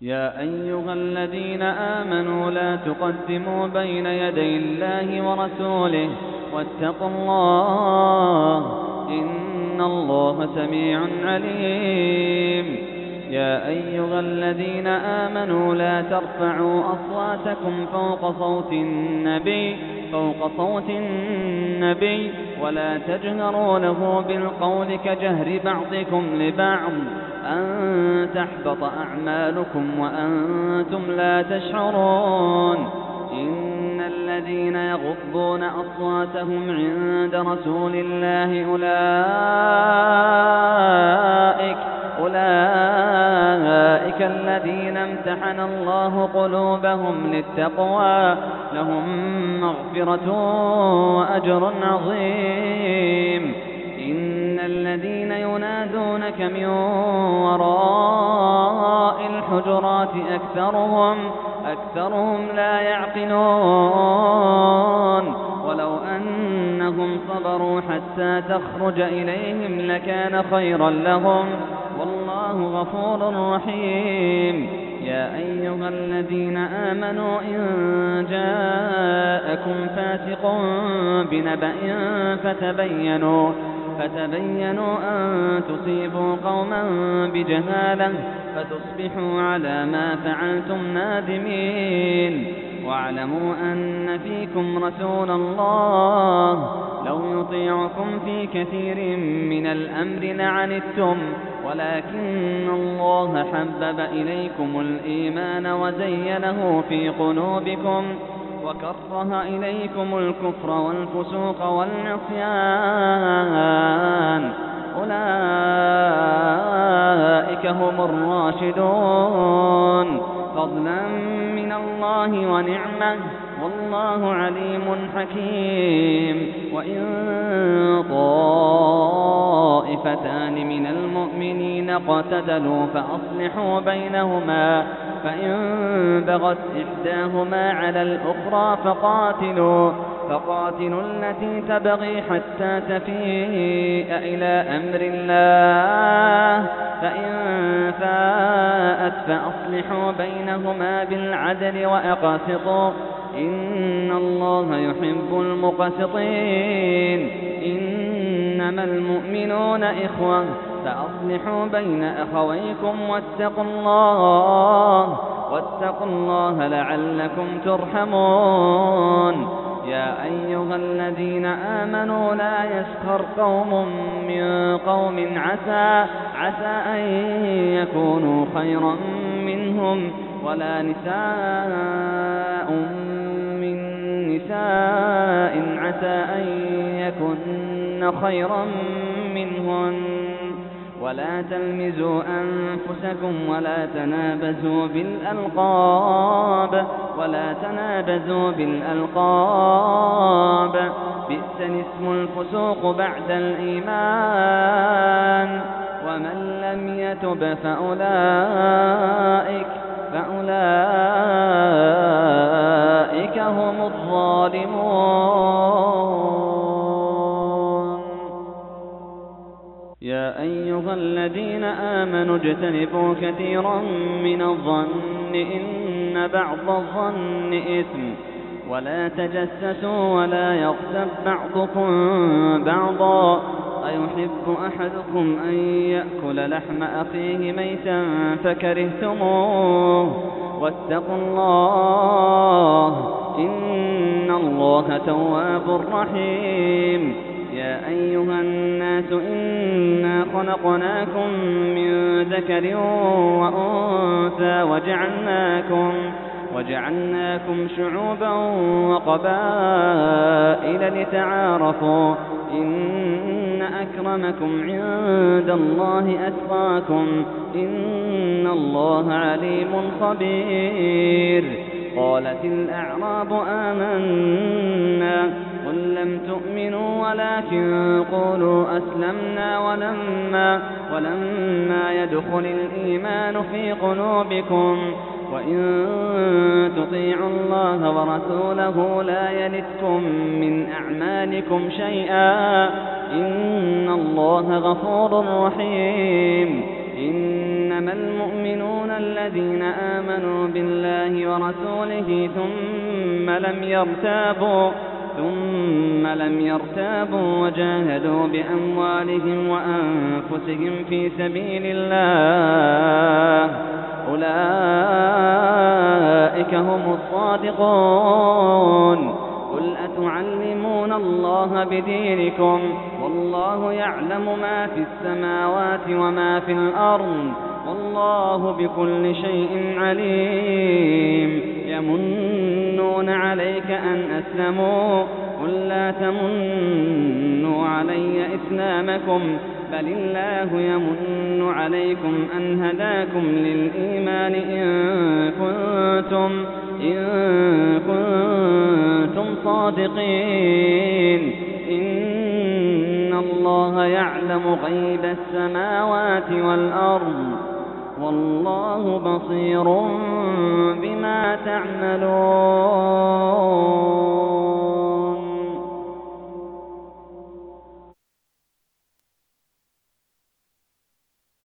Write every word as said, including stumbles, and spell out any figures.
يا أيها الذين آمنوا لا تقدموا بين يدي الله ورسوله واتقوا الله إن الله سميع عليم. يا أيها الذين آمنوا لا ترفعوا أصواتكم فوق صوت النبي فوق صوت النبي ولا تجهروا له بالقول كجهر بعضكم لبعض أن تحبط أعمالكم وأنتم لا تشعرون. إن الذين يغضون أصواتهم عند رسول الله أولئك أولئك الذين امتحن الله قلوبهم للتقوى لهم مغفرة وأجر عظيم. إن الذين ينادونك من وراء الحجرات أكثرهم أكثرهم لا يعقلون. ولو أنهم صبروا حتى تخرج إليهم لكان خيرا لهم والله غفور رحيم. يا أيها الذين آمنوا إن جاءكم فاسق بنبأ فتبينوا فتبينوا أن تصيبوا قوما بجهالة فتصبحوا على ما فعلتم نادمين. واعلموا أن فيكم رسول الله لو يطيعكم في كثير من الأمر لعنتم ولكن الله حبب إليكم الإيمان وزينه في قلوبكم وكره إليكم الكفر والفسوق والعصيان أولئك هم الراشدون فضلا من الله ونعمة والله عليم حكيم. وإن طائفتان من المؤمنين اقتتلوا فأصلحوا بينهما فإن بغت إحداهما على الأخرى فقاتلوا فقاتلوا التي تبغي حتى تفيء إلى أمر الله فإن فاءت فأصلحوا بينهما بالعدل وأقسطوا إن الله يحب المقسطين. إنما المؤمنون إخوة فأصلحوا بين أخويكم واتقوا الله واتقوا الله لعلكم ترحمون. يا أيها الذين آمنوا لا يسخر قوم من قوم عسى عسى أن يكونوا خيرا منهم ولا نساء من نساء عسى أن يكن خيرا منهن ولا تلمزوا أنفسكم ولا تنابزوا بالألقاب ولا تنابزوا بالألقاب بئس الاسم الفسوق بعد الإيمان ومن لم يتب فأولئك فأولئك هم الظالمون. يا أيها الذين آمنوا اجتنبوا كثيرا من الظن إن بعض الظن إثم ولا تجسسوا ولا يغتب بعضكم بعضا أيحب أحدكم أن يأكل لحم أخيه ميتا فكرهتموه واتقوا الله إن الله تواب رحيم. يا أيها الناس إنا خلقناكم من ذكر وأنثى وجعلناكم وجعلناكم شعوبا وقبائل لتعارفوا إن أكرمكم عند الله أتقاكم إن الله عليم خبير. قالت الأعراب آمنا قل لم تؤمنوا ولكن قولوا أسلمنا ولما, ولما يدخل الإيمان في قلوبكم وإن تطيعوا الله ورسوله لا يلتكم من أعمالكم شيئا إن الله غفور رحيم. إنما المؤمنون الذين الذين آمنوا بالله ورسوله ثم لم يرتابوا ثم لم يرتابوا وجاهدوا بأموالهم وأنفسهم في سبيل الله أولئك هم الصادقون. قل أتعلمون الله بدينكم والله يعلم ما في السماوات وما في الأرض والله بكل شيء عليم. يمنون عليك أن أسلموا قل لا تمنوا علي إسلامكم بل الله يمن عليكم أن هداكم للإيمان إن كنتم, إن كنتم صادقين. إن الله يعلم غيب السماوات والأرض والله بصير بما تعملون.